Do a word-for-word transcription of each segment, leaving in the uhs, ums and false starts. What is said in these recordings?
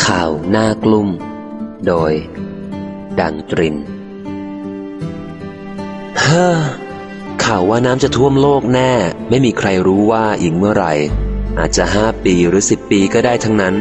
ข่าวหน้ากลุ่มโดยดังตรินเฮ้อข่าวว่าน้ำจะท่วมโลกแน่ไม่มีใครรู้ว่าอีกเมื่อไหร่อาจจะห้าปีหรือสิบปีก็ได้ทั้งนั้น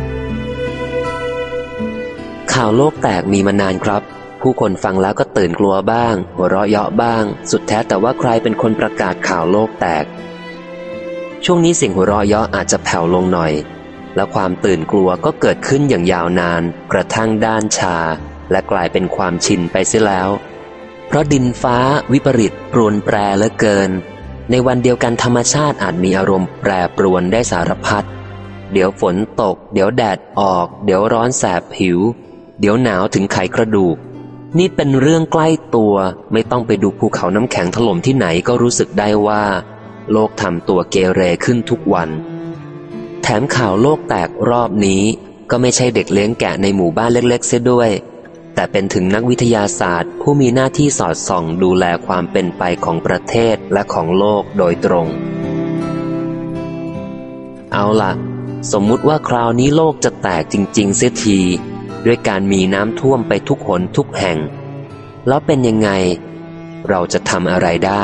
ข่าวโลกแตกมีมานานครับผู้คนฟังแล้วก็ตื่นกลัวบ้างหัวเราะเยาะบ้างสุดแท้แต่ว่าใครเป็นคนประกาศข่าวโลกแตกช่วงนี้เสียงหัวเราะเยาะอาจจะแผ่วลงหน่อยและความตื่นกลัวก็เกิดขึ้นอย่างยาวนานกระทั่งด้านชาและกลายเป็นความชินไปเสียแล้วเพราะดินฟ้าวิปริตปรวนแปรเหลือเกินในวันเดียวกันธรรมชาติอาจมีอารมณ์แปรปรวนได้สารพัดเดี๋ยวฝนตกเดี๋ยวแดดออกเดี๋ยวร้อนแสบผิวเดี๋ยวหนาวถึงไขกระดูกนี่เป็นเรื่องใกล้ตัวไม่ต้องไปดูภูเขาน้ำแข็งถล่มที่ไหนก็รู้สึกได้ว่าโลกทำตัวเกเรขึ้นทุกวันแถมข่าวโลกแตกรอบนี้ก็ไม่ใช่เด็กเลี้ยงแกะในหมู่บ้านเล็กๆเสียด้วยแต่เป็นถึงนักวิทยาศาสตร์ผู้มีหน้าที่สอดส่องดูแลความเป็นไปของประเทศและของโลกโดยตรงเอาล่ะสมมุติว่าคราวนี้โลกจะแตกจริงๆเสียทีด้วยการมีน้ำท่วมไปทุกหนทุกแห่งแล้วเป็นยังไงเราจะทำอะไรได้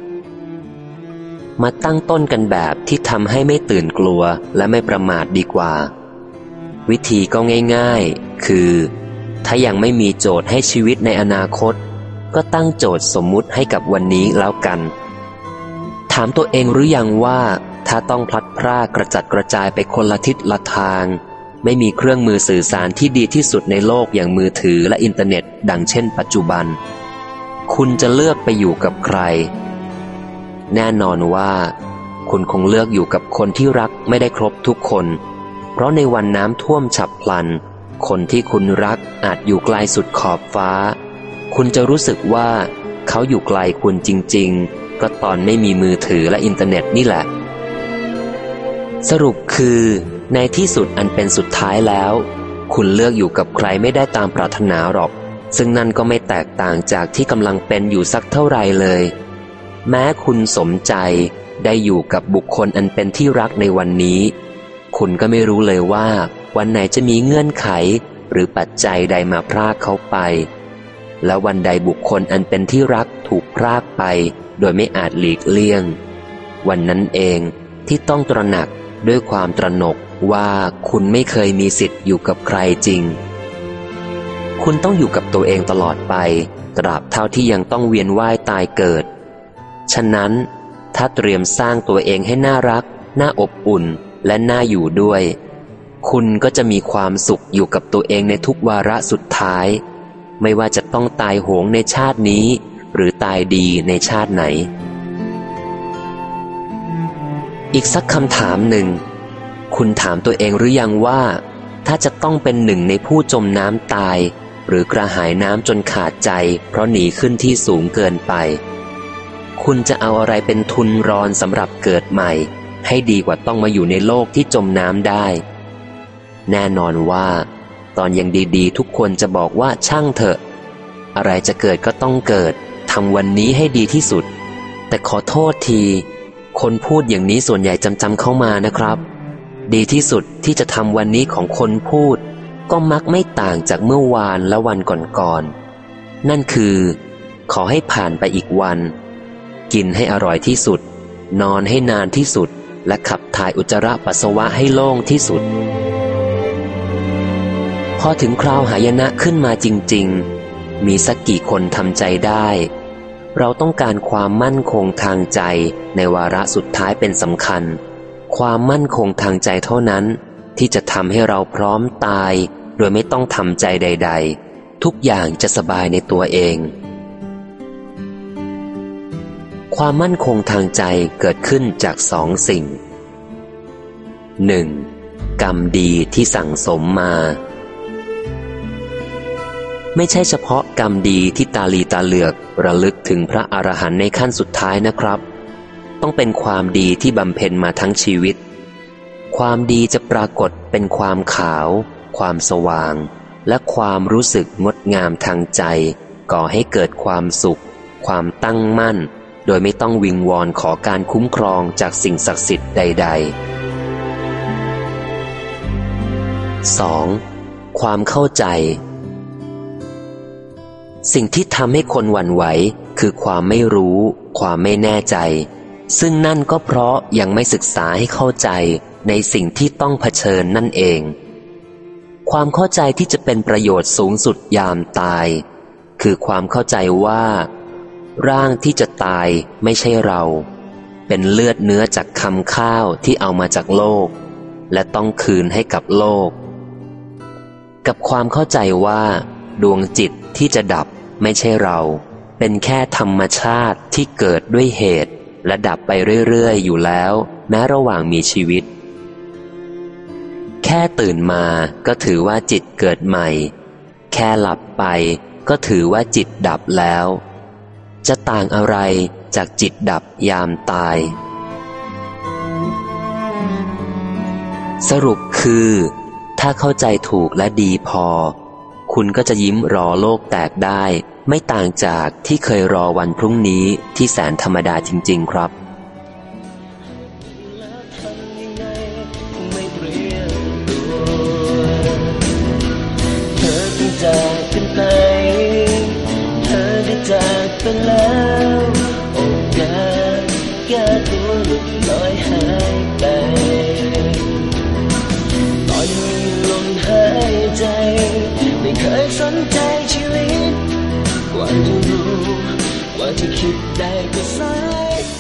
มาตั้งต้นกันแบบที่ทำให้ไม่ตื่นกลัวและไม่ประมาทดีกว่าวิธีก็ง่ายๆคือถ้ายังไม่มีโจทย์ให้ชีวิตในอนาคตก็ตั้งโจทย์สมมุติให้กับวันนี้แล้วกันถามตัวเองหรือยังว่าถ้าต้องพลัดพรากกระจัดกระจายไปคนละทิศละทางไม่มีเครื่องมือสื่อสารที่ดีที่สุดในโลกอย่างมือถือและอินเทอร์เน็ตดังเช่นปัจจุบันคุณจะเลือกไปอยู่กับใครแน่นอนว่าคุณคงเลือกอยู่กับคนที่รักไม่ได้ครบทุกคนเพราะในวันน้ำท่วมฉับพลันคนที่คุณรักอาจอยู่ไกลสุดขอบฟ้าคุณจะรู้สึกว่าเขาอยู่ไกลคุณจริงๆก็ตอนไม่มีมือถือและอินเทอร์เน็ตนี่แหละสรุปคือในที่สุดอันเป็นสุดท้ายแล้วคุณเลือกอยู่กับใครไม่ได้ตามปรารถนาหรอกซึ่งนั่นก็ไม่แตกต่างจากที่กำลังเป็นอยู่สักเท่าไรเลยแม้คุณสมใจได้อยู่กับบุคคลอันเป็นที่รักในวันนี้คุณก็ไม่รู้เลยว่าวันไหนจะมีเงื่อนไขหรือปัจจัยใดมาพรากเขาไปแล้ววันใดบุคคลอันเป็นที่รักถูกพรากไปโดยไม่อาจหลีกเลี่ยงวันนั้นเองที่ต้องตระหนักด้วยความตระหนกว่าคุณไม่เคยมีสิทธิ์อยู่กับใครจริงคุณต้องอยู่กับตัวเองตลอดไปตราบเท่าที่ยังต้องเวียนว่ายตายเกิดฉะนั้นถ้าเตรียมสร้างตัวเองให้น่ารักน่าอบอุ่นและน่าอยู่ด้วยคุณก็จะมีความสุขอยู่กับตัวเองในทุกวาระสุดท้ายไม่ว่าจะต้องตายโหงในชาตินี้หรือตายดีในชาติไหนอีกสักคำถามหนึ่งคุณถามตัวเองหรือยังว่าถ้าจะต้องเป็นหนึ่งในผู้จมน้ำตายหรือกระหายน้ำจนขาดใจเพราะหนีขึ้นที่สูงเกินไปคุณจะเอาอะไรเป็นทุนรอนสำหรับเกิดใหม่ให้ดีกว่าต้องมาอยู่ในโลกที่จมน้ำได้แน่นอนว่าตอนยังดีๆทุกคนจะบอกว่าช่างเถอะอะไรจะเกิดก็ต้องเกิดทำวันนี้ให้ดีที่สุดแต่ขอโทษทีคนพูดอย่างนี้ส่วนใหญ่จำจำเข้ามานะครับดีที่สุดที่จะทำวันนี้ของคนพูดก็มักไม่ต่างจากเมื่อวานและวันก่อนๆนั่นคือขอให้ผ่านไปอีกวันกินให้อร่อยที่สุดนอนให้นานที่สุดและขับถ่ายอุจจาระปัสสาวะให้โล่งที่สุดพอถึงคราวหายนะขึ้นมาจริงๆมีสักกี่คนทำใจได้เราต้องการความมั่นคงทางใจในวาระสุดท้ายเป็นสำคัญความมั่นคงทางใจเท่านั้นที่จะทำให้เราพร้อมตายโดยไม่ต้องทำใจใดๆทุกอย่างจะสบายในตัวเองความมั่นคงทางใจเกิดขึ้นจากสองสิ่ง หนึ่ง. กรรมดีที่สั่งสมมาไม่ใช่เฉพาะกรรมดีที่ตาลีตาเหลือกระลึกถึงพระอรหันต์ในขั้นสุดท้ายนะครับต้องเป็นความดีที่บำเพ็ญมาทั้งชีวิตความดีจะปรากฏเป็นความขาวความสว่างและความรู้สึกงดงามทางใจก่อให้เกิดความสุขความตั้งมั่นโดยไม่ต้องวิงวอนขอการคุ้มครองจากสิ่งศักดิ์สิทธิ์ใดๆ สอง. ความเข้าใจ สิ่งที่ทำให้คนหวั่นไหวคือความไม่รู้ความไม่แน่ใจซึ่งนั่นก็เพราะยังไม่ศึกษาให้เข้าใจในสิ่งที่ต้องเผชิญนั่นเองความเข้าใจที่จะเป็นประโยชน์สูงสุดยามตายคือความเข้าใจว่าร่างที่จะตายไม่ใช่เราเป็นเลือดเนื้อจากคำข้าวที่เอามาจากโลกและต้องคืนให้กับโลกกับความเข้าใจว่าดวงจิตที่จะดับไม่ใช่เราเป็นแค่ธรรมชาติที่เกิดด้วยเหตุและดับไปเรื่อยๆอยู่แล้วแม้ระหว่างมีชีวิตแค่ตื่นมาก็ถือว่าจิตเกิดใหม่แค่หลับไปก็ถือว่าจิตดับแล้วจะต่างอะไรจากจิตดับยามตายสรุปคือถ้าเข้าใจถูกและดีพอคุณก็จะยิ้มรอโลกแตกได้ไม่ต่างจากที่เคยรอวันพรุ่งนี้ที่แสนธรรมดาจริงๆครับจากกันไปเธอได้จากไปแล้วโอกาสแก้ตัวหลุดลอยหายไปตอนมีลมหายใจไม่เคยสนใจชีวิตกว่าจะรู้กว่าจะคิดได้ก็สาย